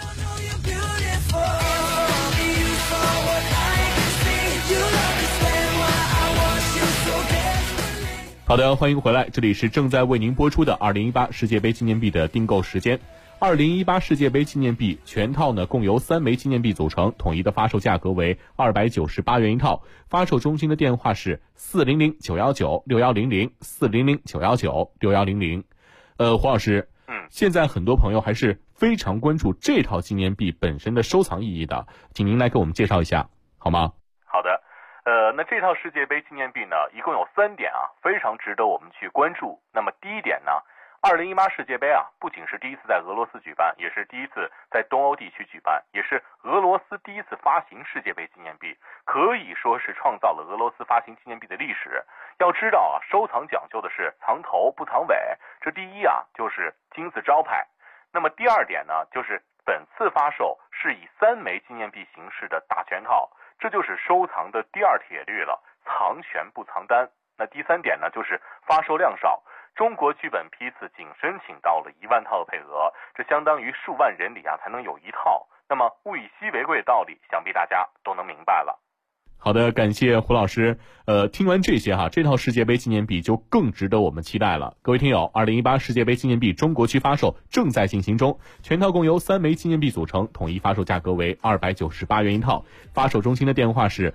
好的，欢迎回来，这里是正在为您播出的2018世界杯纪念币的订购时间。2018世界杯纪念币全套呢共由3枚纪念币组成，统一的发售价格为298元一套。发售中心的电话是400-919-6100 400-919-6100。黄老师，现在很多朋友还是非常关注这套纪念币本身的收藏意义的，请您来给我们介绍一下好吗？ 好的，那这套世界杯纪念币呢一共有3点非常值得我们去关注。那么第一点呢，2018世界杯不仅是第一次在俄罗斯举办，也是第一次在东欧地区举办，也是俄罗斯第一次发行世界杯纪念币，可以说是创造了俄罗斯发行纪念币的历史。要知道收藏讲究的是藏头不藏尾，这第一就是金字招牌。那么第二点呢，就是本次发售是以3枚纪念币形式的大全套，这就是收藏的第2铁律了，藏全不藏单。那第3点呢，就是发售量少。中国区本批次仅申请到了1万套的配额，这相当于数万人里才能有1套。那么物以稀为贵的道理，想必大家都能明白了。 好的，感谢胡老师。听完这些哈，这套世界杯纪念币就更值得我们期待了。各位听友，2018世界杯纪念币中国区发售正在进行中，全套共由3枚纪念币组成，统一发售价格为298元一套。发售中心的电话是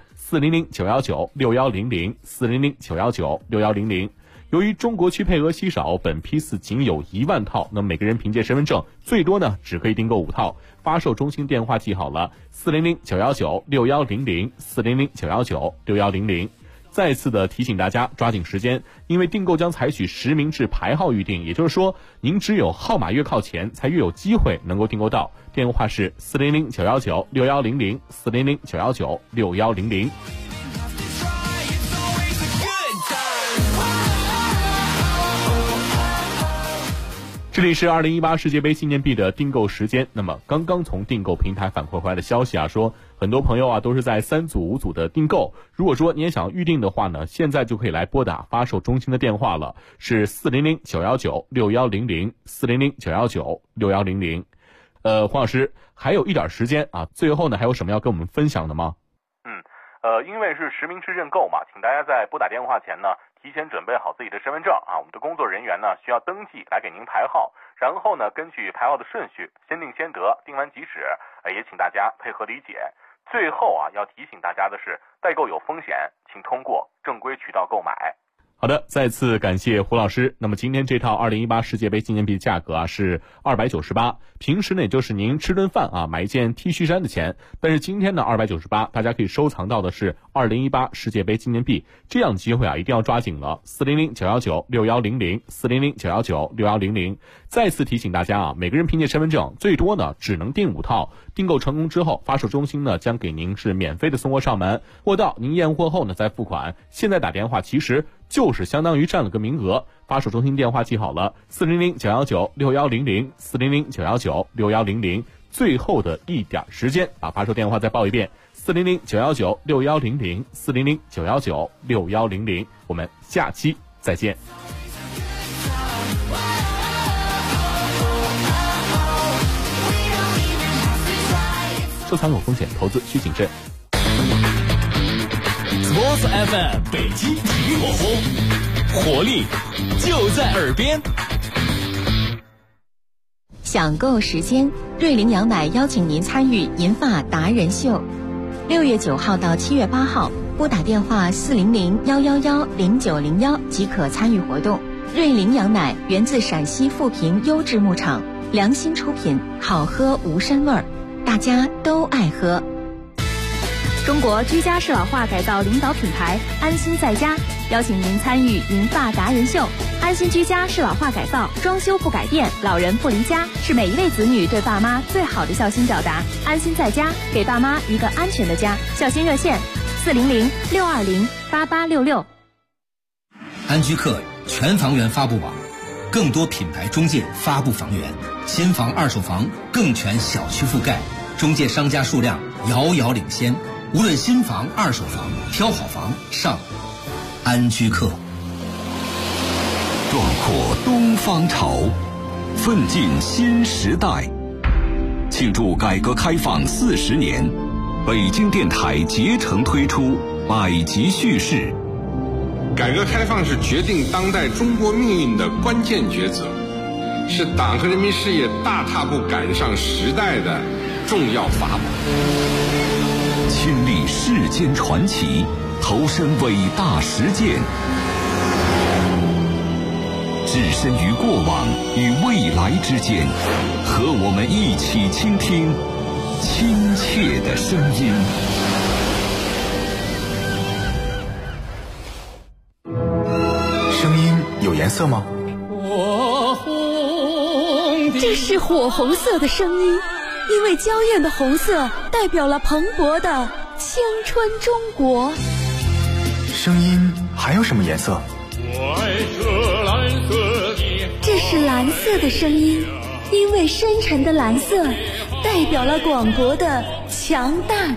400-919-6100，400-919-6100。由于中国区配额稀少，本批次仅有1万套，那么每个人凭借身份证最多呢只可以订购5套。发售中心电话记好了，400-919-6100，400-919-6100。再次的提醒大家抓紧时间，因为订购将采取实名制排号预订，也就是说您只有号码越靠前才越有机会能够订购到。电话是400-919-6100，400-919-6100。这里是2018世界杯纪念币的订购时间。那么刚刚从订购平台反馈回来的消息啊，说很多朋友啊都是在3组5组的订购。如果说你也想预定的话呢，现在就可以来拨打发售中心的电话了，是400-919-6100，400-919-6100。黄老师还有一点时间啊，最后呢还有什么要跟我们分享的吗？ 因为是实名制认购嘛，请大家在拨打电话前呢，提前准备好自己的身份证啊，我们的工作人员呢需要登记来给您排号，然后呢根据排号的顺序先定先得，定完即止，也请大家配合理解。最后啊，要提醒大家的是，代购有风险，请通过正规渠道购买。 好的，再次感谢胡老师。那么今天这套2018世界杯纪念币价格啊是298，平时呢也就是您吃顿饭啊买一件 T 恤衫的钱，但是今天呢298，大家可以收藏到的是2018世界杯纪念币，这样机会啊一定要抓紧了。400-919-6100，400-919-6100。再次提醒大家啊，每个人凭借身份证最多呢只能订5套，订购成功之后，发售中心呢将给您是免费的送货上门，货到您验货后呢再付款。现在打电话其实就是相当于占了个名额。发售中心电话记好了，400-919-6100，400-919-6100。最后的一点时间，把发售电话再报一遍，400-919-6100，400-919-6100。我们下期再见。收藏有风险，投资需谨慎。 Sports FM 北京体育火轰，活力就在耳边。 享购时间，瑞麟羊奶邀请您参与银发达人秀，6月9号到7月8号，拨打电话400-111-0901即可参与活动。瑞麟羊奶源自陕西富平优质牧场，良心出品，好喝无膻味儿，大家都爱喝。 中国居家适老化改造领导品牌安心在家邀请您参与银发达人秀。安心居家适老化改造，装修不改变，老人不离家，是每一位子女对爸妈最好的孝心表达。安心在家，给爸妈一个安全的家。孝心热线400-620-8866。 安居客全房源发布网，更多品牌中介发布房源，新房二手房更全小区覆盖，中介商家数量遥遥领先。无论新房二手房，挑好房上安居客。 壮阔东方潮，奋进新时代。庆祝改革开放40年，北京电台竭诚推出百集叙事。 改革开放是决定当代中国命运的关键抉择，是党和人民事业大踏步赶上时代的重要法宝。 亲历世间传奇，投身伟大实践，置身于过往与未来之间，和我们一起倾听亲切的声音。 声音有颜色吗？ 这是火红色的声音，因为娇艳的红色代表了蓬勃的青春中国。 声音还有什么颜色？ 这是蓝色的声音，因为深沉的蓝色代表了广博的强大